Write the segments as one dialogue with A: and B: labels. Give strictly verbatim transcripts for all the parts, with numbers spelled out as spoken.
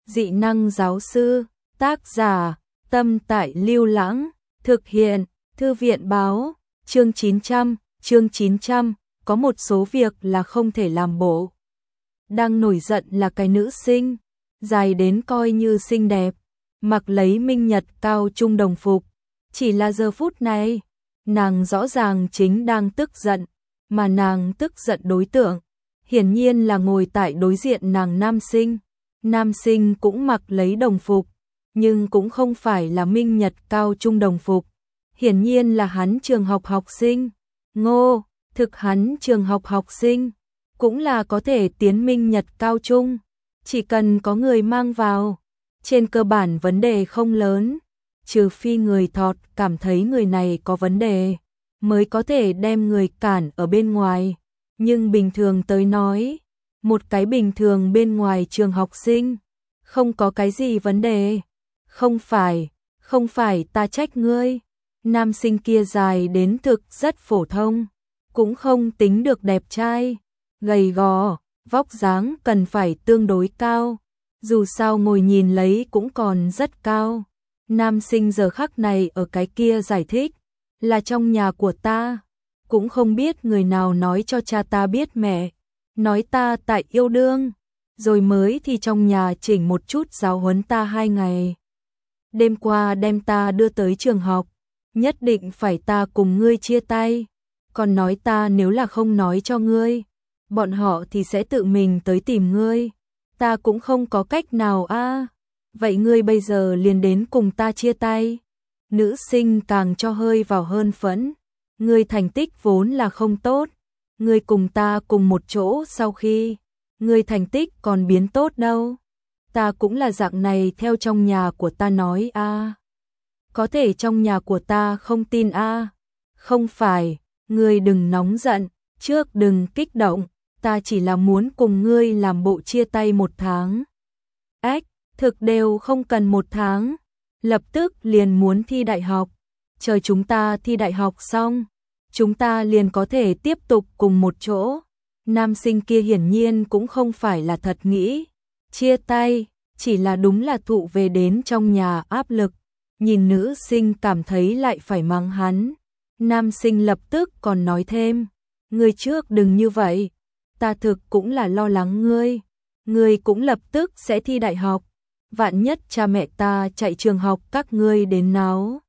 A: Dị năng giáo sư, tác giả, Tâm Tại Lưu Lãng, thực hiện, Thư viện báo, chương chín trăm, chương chín trăm, có một số việc là không thể làm bộ. Đang nổi giận là cái nữ sinh, dài đến coi như xinh đẹp, mặc lấy minh nhật cao trung đồng phục. Chỉ là giờ phút này, nàng rõ ràng chính đang tức giận, mà nàng tức giận đối tượng, hiển nhiên là ngồi tại đối diện nàng nam sinh. Nam sinh cũng mặc lấy đồng phục, nhưng cũng không phải là minh nhật cao trung đồng phục, hiển nhiên là hắn trường học học sinh. Ngô, thực hắn trường học học sinh, cũng là có thể tiến minh nhật cao trung, chỉ cần có người mang vào, trên cơ bản vấn đề không lớn, trừ phi người thọt cảm thấy người này có vấn đề, mới có thể đem người cản ở bên ngoài, nhưng bình thường tới nói, một cái bình thường bên ngoài trường học sinh, không có cái gì vấn đề. Không phải, không phải ta trách ngươi. Nam sinh kia dài đến thực rất phổ thông, cũng không tính được đẹp trai, gầy gò, vóc dáng cần phải tương đối cao, dù sao ngồi nhìn lấy cũng còn rất cao. Nam sinh giờ khắc này ở cái kia giải thích, là trong nhà của ta, cũng không biết người nào nói cho cha ta biết mẹ, nói ta tại yêu đương, rồi mới thì trong nhà chỉnh một chút giáo huấn ta hai ngày. Đêm qua đem ta đưa tới trường học, nhất định phải ta cùng ngươi chia tay, còn nói ta nếu là không nói cho ngươi, bọn họ thì sẽ tự mình tới tìm ngươi, ta cũng không có cách nào a. À. Vậy ngươi bây giờ liền đến cùng ta chia tay. Nữ sinh càng cho hơi vào hơn phẫn, ngươi thành tích vốn là không tốt, ngươi cùng ta cùng một chỗ sau khi ngươi thành tích còn biến tốt đâu. Ta cũng là dạng này theo trong nhà của ta nói a. À. Có thể trong nhà của ta không tin a. À. Không phải, ngươi đừng nóng giận, trước đừng kích động, ta chỉ là muốn cùng ngươi làm bộ chia tay một tháng. Ách, thực đều không cần một tháng, lập tức liền muốn thi đại học, chờ chúng ta thi đại học xong, chúng ta liền có thể tiếp tục cùng một chỗ. Nam sinh kia hiển nhiên cũng không phải là thật nghĩ chia tay, chỉ là đúng là thụ về đến trong nhà áp lực, nhìn nữ sinh cảm thấy lại phải mắng hắn. Nam sinh lập tức còn nói thêm, ngươi trước đừng như vậy, ta thực cũng là lo lắng ngươi, ngươi cũng lập tức sẽ thi đại học, vạn nhất cha mẹ ta chạy trường học các ngươi đến náo,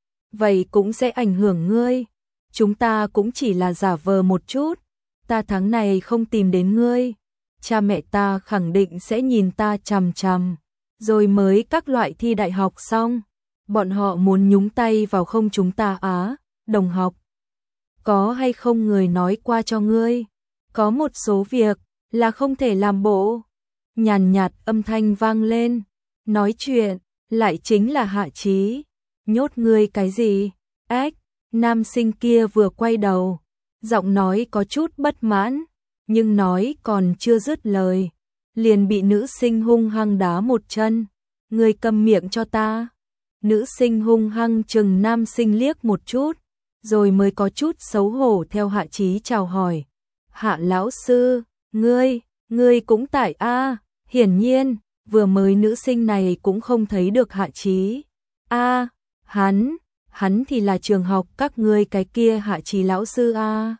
A: vậy cũng sẽ ảnh hưởng ngươi, chúng ta cũng chỉ là giả vờ một chút, ta tháng này không tìm đến ngươi, cha mẹ ta khẳng định sẽ nhìn ta chằm chằm, rồi mới các loại thi đại học xong, bọn họ muốn nhúng tay vào không chúng ta á, đồng học. Có hay không người nói qua cho ngươi, có một số việc là không thể làm bộ. Nhàn nhạt âm thanh vang lên, nói chuyện lại chính là Hạ Chí. Nhốt ngươi cái gì? Ách, nam sinh kia vừa quay đầu, giọng nói có chút bất mãn, nhưng nói còn chưa dứt lời, liền bị nữ sinh hung hăng đá một chân. Ngươi câm miệng cho ta. Nữ sinh hung hăng chừng nam sinh liếc một chút, rồi mới có chút xấu hổ theo Hạ Chí chào hỏi. Hạ lão sư, ngươi, ngươi cũng tại a. À. Hiển nhiên, vừa mới nữ sinh này cũng không thấy được Hạ Chí. A, à, hắn, hắn thì là trường học các ngươi cái kia Hạ Chí lão sư a. À.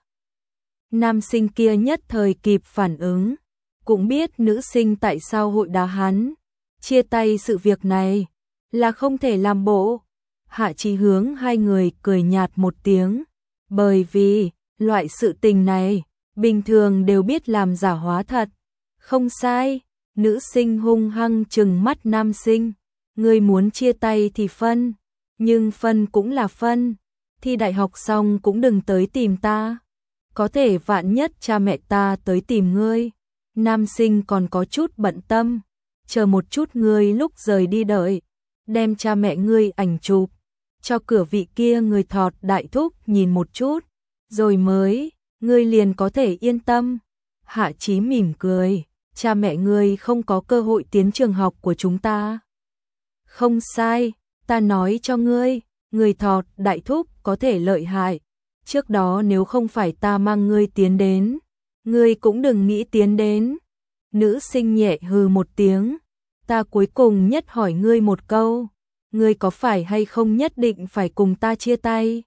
A: Nam sinh kia nhất thời kịp phản ứng, cũng biết nữ sinh tại sao hội đá hắn, chia tay sự việc này là không thể làm bộ. Hạ Chí hướng hai người cười nhạt một tiếng, bởi vì loại sự tình này bình thường đều biết làm giả hóa thật. Không sai, nữ sinh hung hăng trừng mắt nam sinh, ngươi muốn chia tay thì phân, nhưng phân cũng là phân, thi đại học xong cũng đừng tới tìm ta, có thể vạn nhất cha mẹ ta tới tìm ngươi. Nam sinh còn có chút bận tâm, chờ một chút ngươi lúc rời đi đợi, đem cha mẹ ngươi ảnh chụp, cho cửa vị kia người thọt đại thúc nhìn một chút, rồi mới, ngươi liền có thể yên tâm. Hạ Chí mỉm cười, cha mẹ ngươi không có cơ hội tiến trường học của chúng ta. Không sai, ta nói cho ngươi, người thọt đại thúc có thể lợi hại, trước đó nếu không phải ta mang ngươi tiến đến, ngươi cũng đừng nghĩ tiến đến. Nữ sinh nhẹ hừ một tiếng, ta cuối cùng nhất hỏi ngươi một câu, ngươi có phải hay không nhất định phải cùng ta chia tay?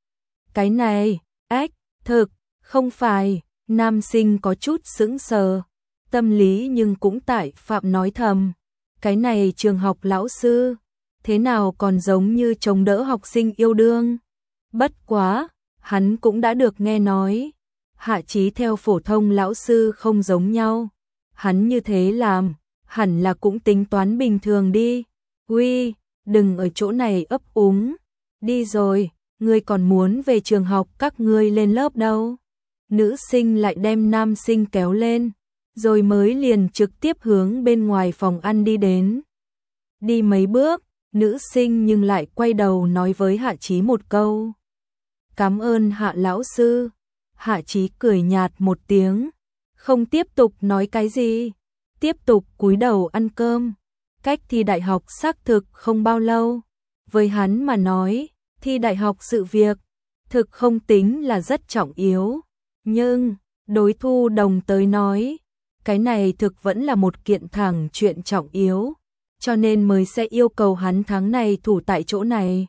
A: Cái này, ách, thực, không phải, nam sinh có chút sững sờ, tâm lý nhưng cũng tại phạm nói thầm, cái này trường học lão sư, thế nào còn giống như chống đỡ học sinh yêu đương. Bất quá, hắn cũng đã được nghe nói, Hạ Chí theo phổ thông lão sư không giống nhau, hắn như thế làm, hẳn là cũng tính toán bình thường đi. Uy, đừng ở chỗ này ấp úng, đi rồi, ngươi còn muốn về trường học các ngươi lên lớp đâu. Nữ sinh lại đem nam sinh kéo lên, rồi mới liền trực tiếp hướng bên ngoài phòng ăn đi đến. Đi mấy bước, nữ sinh nhưng lại quay đầu nói với Hạ Chí một câu. Cảm ơn Hạ lão sư. Hạ Chí cười nhạt một tiếng, không tiếp tục nói cái gì, tiếp tục cúi đầu ăn cơm. Cách thi đại học xác thực không bao lâu, với hắn mà nói, thi đại học sự việc, thực không tính là rất trọng yếu. Nhưng, đối Thu Đồng tới nói, cái này thực vẫn là một kiện thẳng chuyện trọng yếu, cho nên mới sẽ yêu cầu hắn tháng này thủ tại chỗ này.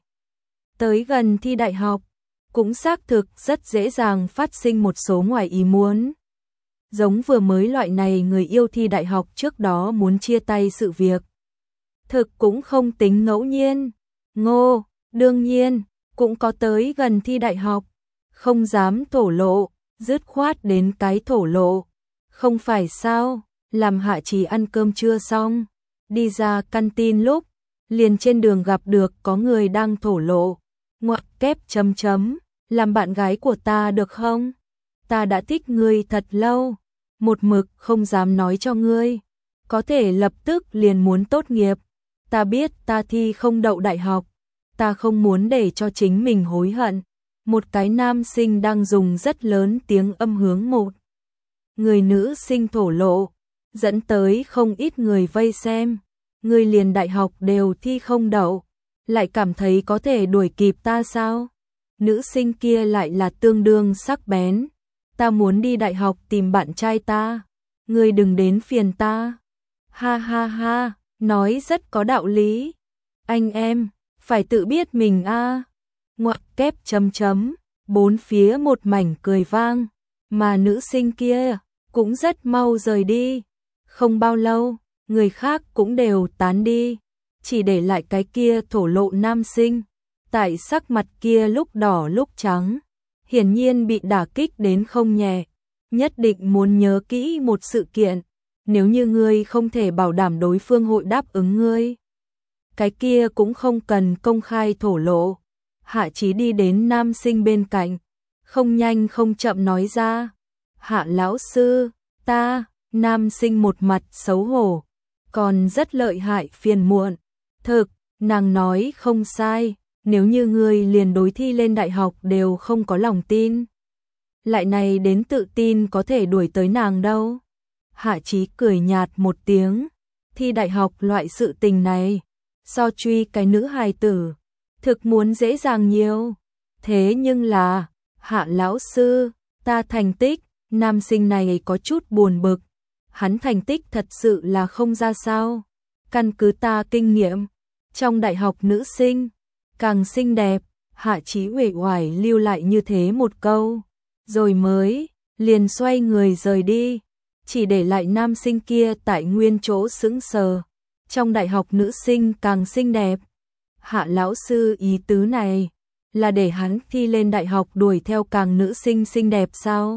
A: Tới gần thi đại học, cũng xác thực rất dễ dàng phát sinh một số ngoài ý muốn. Giống vừa mới loại này người yêu thi đại học trước đó muốn chia tay sự việc. Thực cũng không tính ngẫu nhiên. Ngô, đương nhiên, cũng có tới gần thi đại học. Không dám thổ lộ, dứt khoát đến cái thổ lộ. Không phải sao, làm Hạ Chí ăn cơm trưa xong. Đi ra canteen lúc, liền trên đường gặp được có người đang thổ lộ. Ngoặc kép chấm chấm, làm bạn gái của ta được không? Ta đã thích ngươi thật lâu, một mực không dám nói cho ngươi. Có thể lập tức liền muốn tốt nghiệp. Ta biết ta thi không đậu đại học, ta không muốn để cho chính mình hối hận. Một cái nam sinh đang dùng rất lớn tiếng âm hướng một người nữ sinh thổ lộ, dẫn tới không ít người vây xem. Ngươi liền đại học đều thi không đậu, lại cảm thấy có thể đuổi kịp ta sao? Nữ sinh kia lại là tương đương sắc bén. Ta muốn đi đại học tìm bạn trai ta, ngươi đừng đến phiền ta. Ha ha ha, nói rất có đạo lý. Anh em, phải tự biết mình a. Ngoặc kép chấm chấm, bốn phía một mảnh cười vang, mà nữ sinh kia cũng rất mau rời đi. Không bao lâu, người khác cũng đều tán đi, chỉ để lại cái kia thổ lộ nam sinh, tại sắc mặt kia lúc đỏ lúc trắng, hiển nhiên bị đả kích đến không nhẹ, nhất định muốn nhớ kỹ một sự kiện, nếu như ngươi không thể bảo đảm đối phương hội đáp ứng ngươi, cái kia cũng không cần công khai thổ lộ. Hạ Chí đi đến nam sinh bên cạnh, không nhanh không chậm nói ra, Hạ lão sư, ta, nam sinh một mặt xấu hổ, còn rất lợi hại phiền muộn. Thực, nàng nói không sai, nếu như ngươi liền đối thi lên đại học đều không có lòng tin, lại này đến tự tin có thể đuổi tới nàng đâu. Hạ Chí cười nhạt một tiếng, thi đại học loại sự tình này, so truy cái nữ hài tử, thực muốn dễ dàng nhiều. Thế nhưng là, Hạ lão sư, ta thành tích, nam sinh này có chút buồn bực. Hắn thành tích thật sự là không ra sao. Căn cứ ta kinh nghiệm, trong đại học nữ sinh, càng xinh đẹp. Hạ Chí uể oải lưu lại như thế một câu, rồi mới, liền xoay người rời đi. Chỉ để lại nam sinh kia tại nguyên chỗ sững sờ. Trong đại học nữ sinh càng xinh đẹp. Hạ lão sư ý tứ này, là để hắn thi lên đại học đuổi theo càng nữ sinh xinh đẹp sao?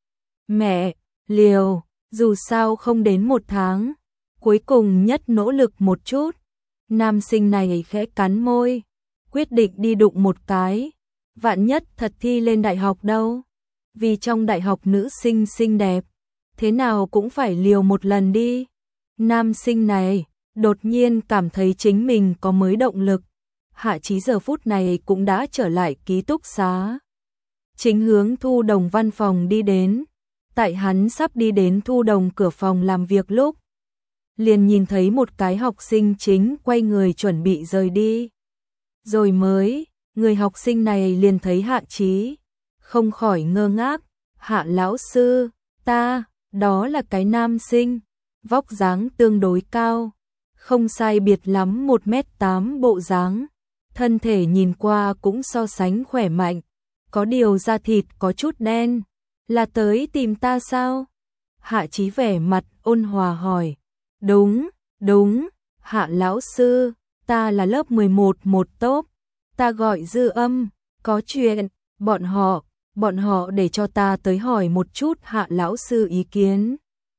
A: Mẹ, liều, dù sao không đến một tháng, cuối cùng nhất nỗ lực một chút. Nam sinh này khẽ cắn môi, quyết định đi đụng một cái, vạn nhất thật thi lên đại học đâu. Vì trong đại học nữ sinh xinh đẹp, thế nào cũng phải liều một lần đi. Nam sinh này, đột nhiên cảm thấy chính mình có mới động lực. Hạ Chí giờ phút này cũng đã trở lại ký túc xá. Chính hướng Thu Đồng văn phòng đi đến. Tại hắn sắp đi đến Thu Đồng cửa phòng làm việc lúc, liền nhìn thấy một cái học sinh chính quay người chuẩn bị rời đi. Rồi mới, người học sinh này liền thấy Hạ Chí, không khỏi ngơ ngác. Hạ lão sư, ta, đó là cái nam sinh, vóc dáng tương đối cao, không sai biệt lắm một mét tám bộ dáng, thân thể nhìn qua cũng so sánh khỏe mạnh, có điều da thịt có chút đen, là tới tìm ta sao? Hạ Chí vẻ mặt ôn hòa hỏi. Đúng, đúng, Hạ lão sư, ta là lớp mười một một tốp, ta gọi Dư Âm, có chuyện, bọn họ, bọn họ để cho ta tới hỏi một chút Hạ lão sư ý kiến.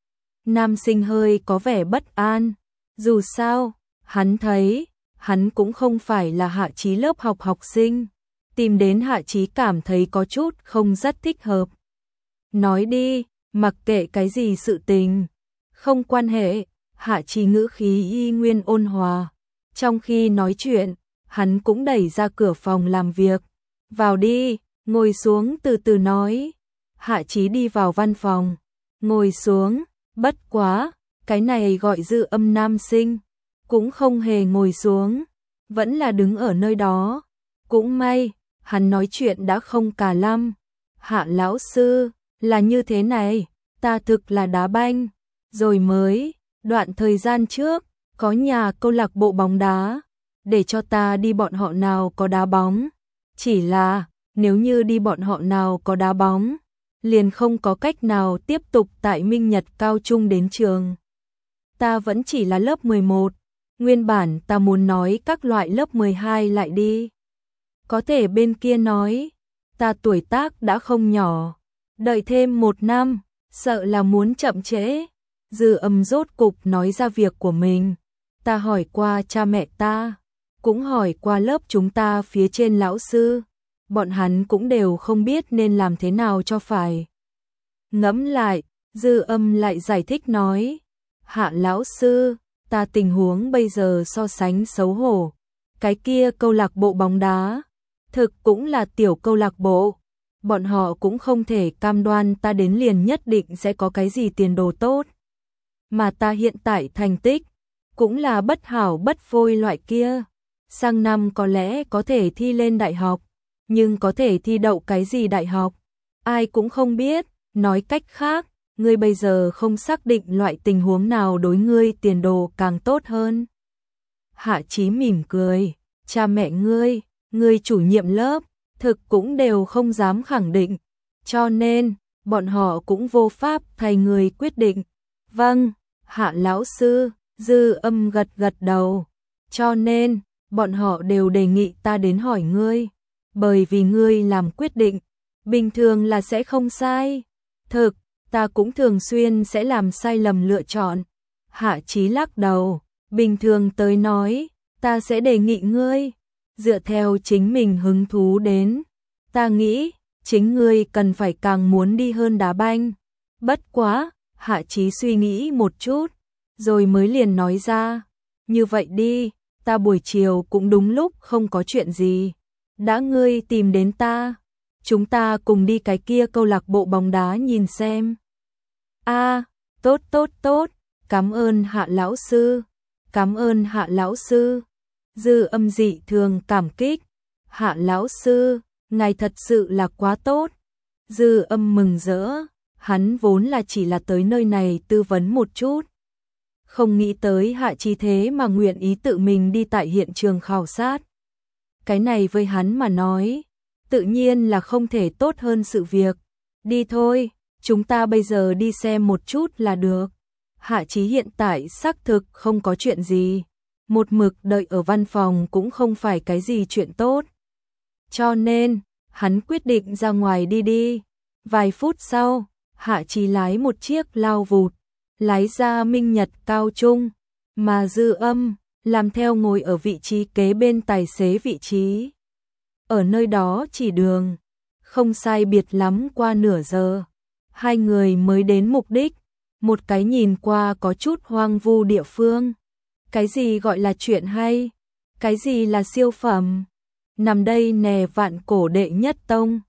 A: Nam sinh hơi có vẻ bất an, dù sao, hắn thấy, hắn cũng không phải là Hạ Chí lớp học học sinh, tìm đến Hạ Chí cảm thấy có chút không rất thích hợp. Nói đi, mặc kệ cái gì sự tình, không quan hệ, Hạ Chí ngữ khí y nguyên ôn hòa. Trong khi nói chuyện, hắn cũng đẩy ra cửa phòng làm việc. Vào đi, ngồi xuống từ từ nói. Hạ Chí đi vào văn phòng, ngồi xuống, bất quá, cái này gọi Dư Âm nam sinh, cũng không hề ngồi xuống, vẫn là đứng ở nơi đó. Cũng may, hắn nói chuyện đã không cả lăm. Hạ lão sư, là như thế này, ta thực là đá banh, rồi mới, đoạn thời gian trước, có nhà câu lạc bộ bóng đá, để cho ta đi bọn họ nào có đá bóng. Chỉ là, nếu như đi bọn họ nào có đá bóng, liền không có cách nào tiếp tục tại Minh Nhật Cao Trung đến trường. Ta vẫn chỉ là lớp mười một, nguyên bản ta muốn nói các loại lớp mười hai lại đi. Có thể bên kia nói, ta tuổi tác đã không nhỏ, đợi thêm một năm, sợ là muốn chậm trễ. Dư Âm rốt cục nói ra việc của mình. Ta hỏi qua cha mẹ ta, cũng hỏi qua lớp chúng ta phía trên lão sư, bọn hắn cũng đều không biết nên làm thế nào cho phải. Ngẫm lại, Dư Âm lại giải thích nói, Hạ lão sư, ta tình huống bây giờ so sánh xấu hổ, cái kia câu lạc bộ bóng đá, thực cũng là tiểu câu lạc bộ, bọn họ cũng không thể cam đoan ta đến liền nhất định sẽ có cái gì tiền đồ tốt. Mà ta hiện tại thành tích, cũng là bất hảo bất phôi loại kia, sang năm có lẽ có thể thi lên đại học, nhưng có thể thi đậu cái gì đại học, ai cũng không biết. Nói cách khác, ngươi bây giờ không xác định loại tình huống nào đối ngươi tiền đồ càng tốt hơn. Hạ Chí mỉm cười, cha mẹ ngươi, ngươi chủ nhiệm lớp, thực cũng đều không dám khẳng định, cho nên, bọn họ cũng vô pháp thay ngươi quyết định. Vâng, Hạ lão sư, Dư Âm gật gật đầu, cho nên, bọn họ đều đề nghị ta đến hỏi ngươi, bởi vì ngươi làm quyết định, bình thường là sẽ không sai. Thực, ta cũng thường xuyên sẽ làm sai lầm lựa chọn. Hạ Chí lắc đầu, bình thường tới nói, ta sẽ đề nghị ngươi, dựa theo chính mình hứng thú đến. Ta nghĩ, chính ngươi cần phải càng muốn đi hơn đá banh. Bất quá, Hạ Chí suy nghĩ một chút, rồi mới liền nói ra, như vậy đi, ta buổi chiều cũng đúng lúc không có chuyện gì. Đã ngươi tìm đến ta, chúng ta cùng đi cái kia câu lạc bộ bóng đá nhìn xem. A, à, tốt tốt tốt, cảm ơn Hạ lão sư, cảm ơn Hạ lão sư. Dư Âm dị thường cảm kích, Hạ lão sư, ngài thật sự là quá tốt. Dư Âm mừng rỡ, hắn vốn là chỉ là tới nơi này tư vấn một chút, không nghĩ tới Hạ Chí thế mà nguyện ý tự mình đi tại hiện trường khảo sát. Cái này với hắn mà nói, tự nhiên là không thể tốt hơn sự việc. Đi thôi, chúng ta bây giờ đi xem một chút là được. Hạ Chí hiện tại xác thực không có chuyện gì, một mực đợi ở văn phòng cũng không phải cái gì chuyện tốt. Cho nên, hắn quyết định ra ngoài đi đi. Vài phút sau, Hạ Chí lái một chiếc lao vụt, lái ra Minh Nhật Cao Trung, mà Dư Âm làm theo ngồi ở vị trí kế bên tài xế vị trí. Ở nơi đó chỉ đường, không sai biệt lắm qua nửa giờ, hai người mới đến mục đích, một cái nhìn qua có chút hoang vu địa phương. Cái gì gọi là chuyện hay? Cái gì là siêu phẩm? Nằm đây nè Vạn Cổ đệ nhất tông.